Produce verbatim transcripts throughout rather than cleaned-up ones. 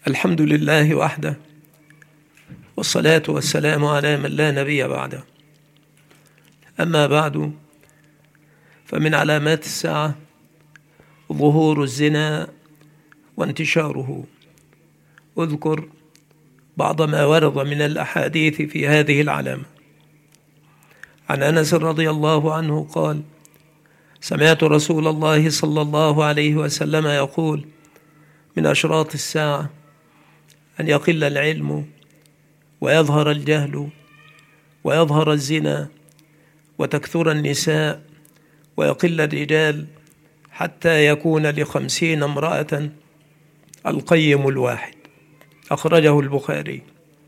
الحمد لله وحده، والصلاة والسلام على من لا نبي بعده. أما بعد، فمن علامات الساعة ظهور الزنا وانتشاره. أذكر بعض ما ورد من الأحاديث في هذه العلامة. عن أنس رضي الله عنه قال: سمعت رسول الله صلى الله عليه وسلم يقول: من أشراط الساعة أن يقل العلم ويظهر الجهل ويظهر الزنا وتكثر النساء ويقل الرجال حتى يكون لخمسين امرأة القيم الواحد. أخرجه البخاري.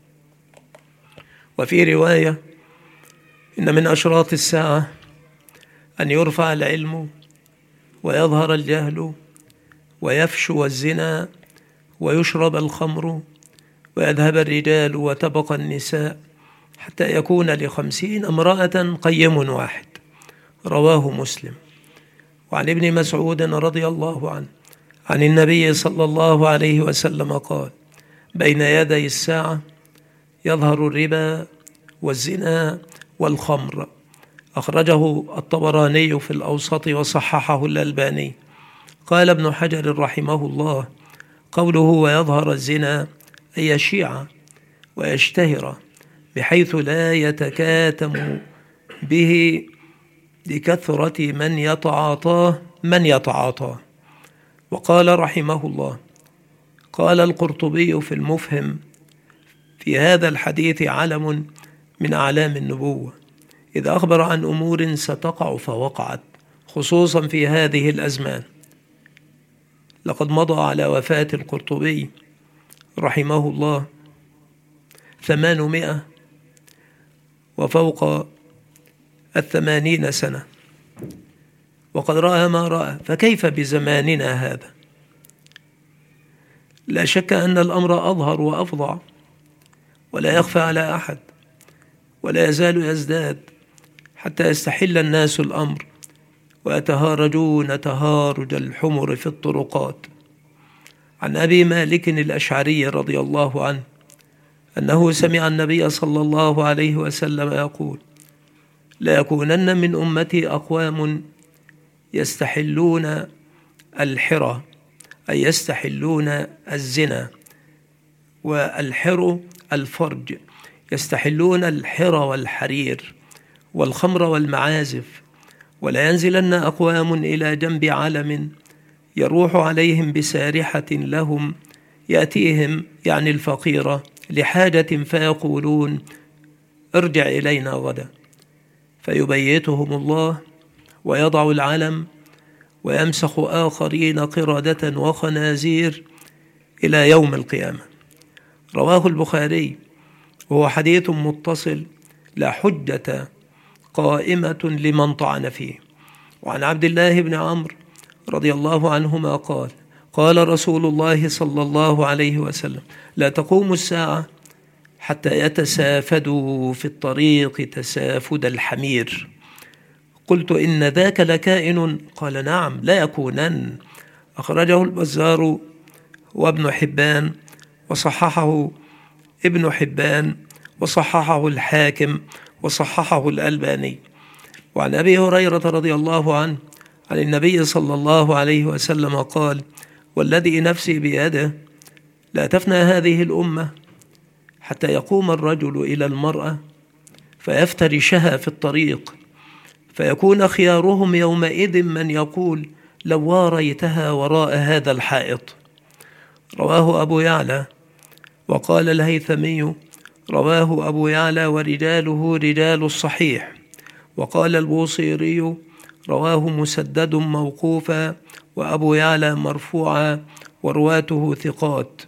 وفي رواية: إن من أشراط الساعة أن يرفع العلم ويظهر الجهل ويفشو الزنا ويشرب الخمر ويذهب الرجال وتبقى النساء حتى يكون لخمسين امرأة قيم واحد. رواه مسلم. وعن ابن مسعود رضي الله عنه عن النبي صلى الله عليه وسلم قال: بين يدي الساعة يظهر الربا والزنا والخمر. أخرجه الطبراني في الأوسط وصححه الألباني. قال ابن حجر رحمه الله: قوله ويظهر الزنا أي يشيع ويشتهر بحيث لا يتكاتم به لكثرة من يتعاطاه من يتعاطاه. وقال رحمه الله: قال القرطبي في المفهم: في هذا الحديث علم من أعلام النبوة، إذا أخبر عن أمور ستقع فوقعت، خصوصا في هذه الأزمان. لقد مضى على وفاة القرطبي رحمه الله ثمانمائة وفوق الثمانين سنة، وقد رأى ما رأى، فكيف بزماننا هذا؟ لا شك أن الأمر أظهر وأفظع، ولا يخفى على أحد، ولا يزال يزداد حتى يستحل الناس الأمر ويتهارجون تهارج الحمر في الطرقات. عن أبي مالك الأشعري رضي الله عنه أنه سمع النبي صلى الله عليه وسلم يقول: لا يكونن من أمتي أقوام يستحلون الحرى، أي يستحلون الزنا، والحر الفرج، يستحلون الحرى والحرير والخمر والمعازف، ولا ينزلن أقوام إلى جنب علم يروح عليهم بسارحة لهم، يأتيهم يعني الفقيرة لحاجة فيقولون: ارجع إلينا غدا، فيبيتهم الله ويضع العلم ويمسخ آخرين قردة وخنازير إلى يوم القيامة. رواه البخاري، وهو حديث متصل لا حجة قائمة لمن طعن فيه. وعن عبد الله بن عمرو رضي الله عنهما قال: قال رسول الله صلى الله عليه وسلم: لا تقوم الساعة حتى يتسافدوا في الطريق تسافد الحمير. قلت: إن ذاك لكائن؟ قال: نعم، لا يكونن. أخرجه البزار وابن حبان وصححه ابن حبان وصححه الحاكم وصححه الألباني. وعن أبي هريرة رضي الله عنه عن النبي صلى الله عليه وسلم قال: والذي نفسي بيده لا تفنى هذه الأمة حتى يقوم الرجل إلى المرأة فيفترشها في الطريق، فيكون خيارهم يومئذ من يقول: لو واريتها وراء هذا الحائط. رواه أبو يعلى. وقال الهيثمي: رواه أبو يعلى ورجاله رجال الصحيح. وقال البوصيري: رواه مسدد موقوفا وأبو يعلى مرفوعا ورواته ثقات.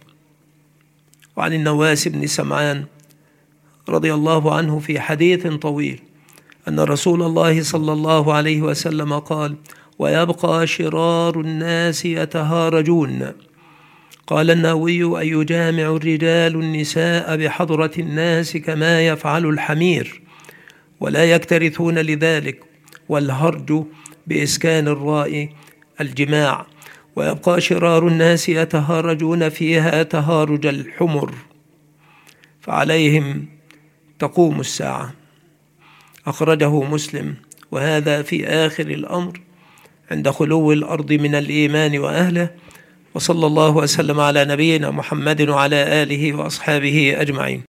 وعن النواس بن سمعان رضي الله عنه في حديث طويل أن رسول الله صلى الله عليه وسلم قال: ويبقى شرار الناس يتهارجون. قال النووي: أن يجامع الرجال النساء بحضرة الناس كما يفعل الحمير، ولا يكترثون لذلك، والهرج بإسكان الراء الجماع، ويبقى شرار الناس يتهارجون فيها تهارج الحمر، فعليهم تقوم الساعة. أخرجه مسلم. وهذا في آخر الأمر عند خلو الأرض من الإيمان وأهله. وصلى الله وسلم على نبينا محمد وعلى آله وأصحابه أجمعين.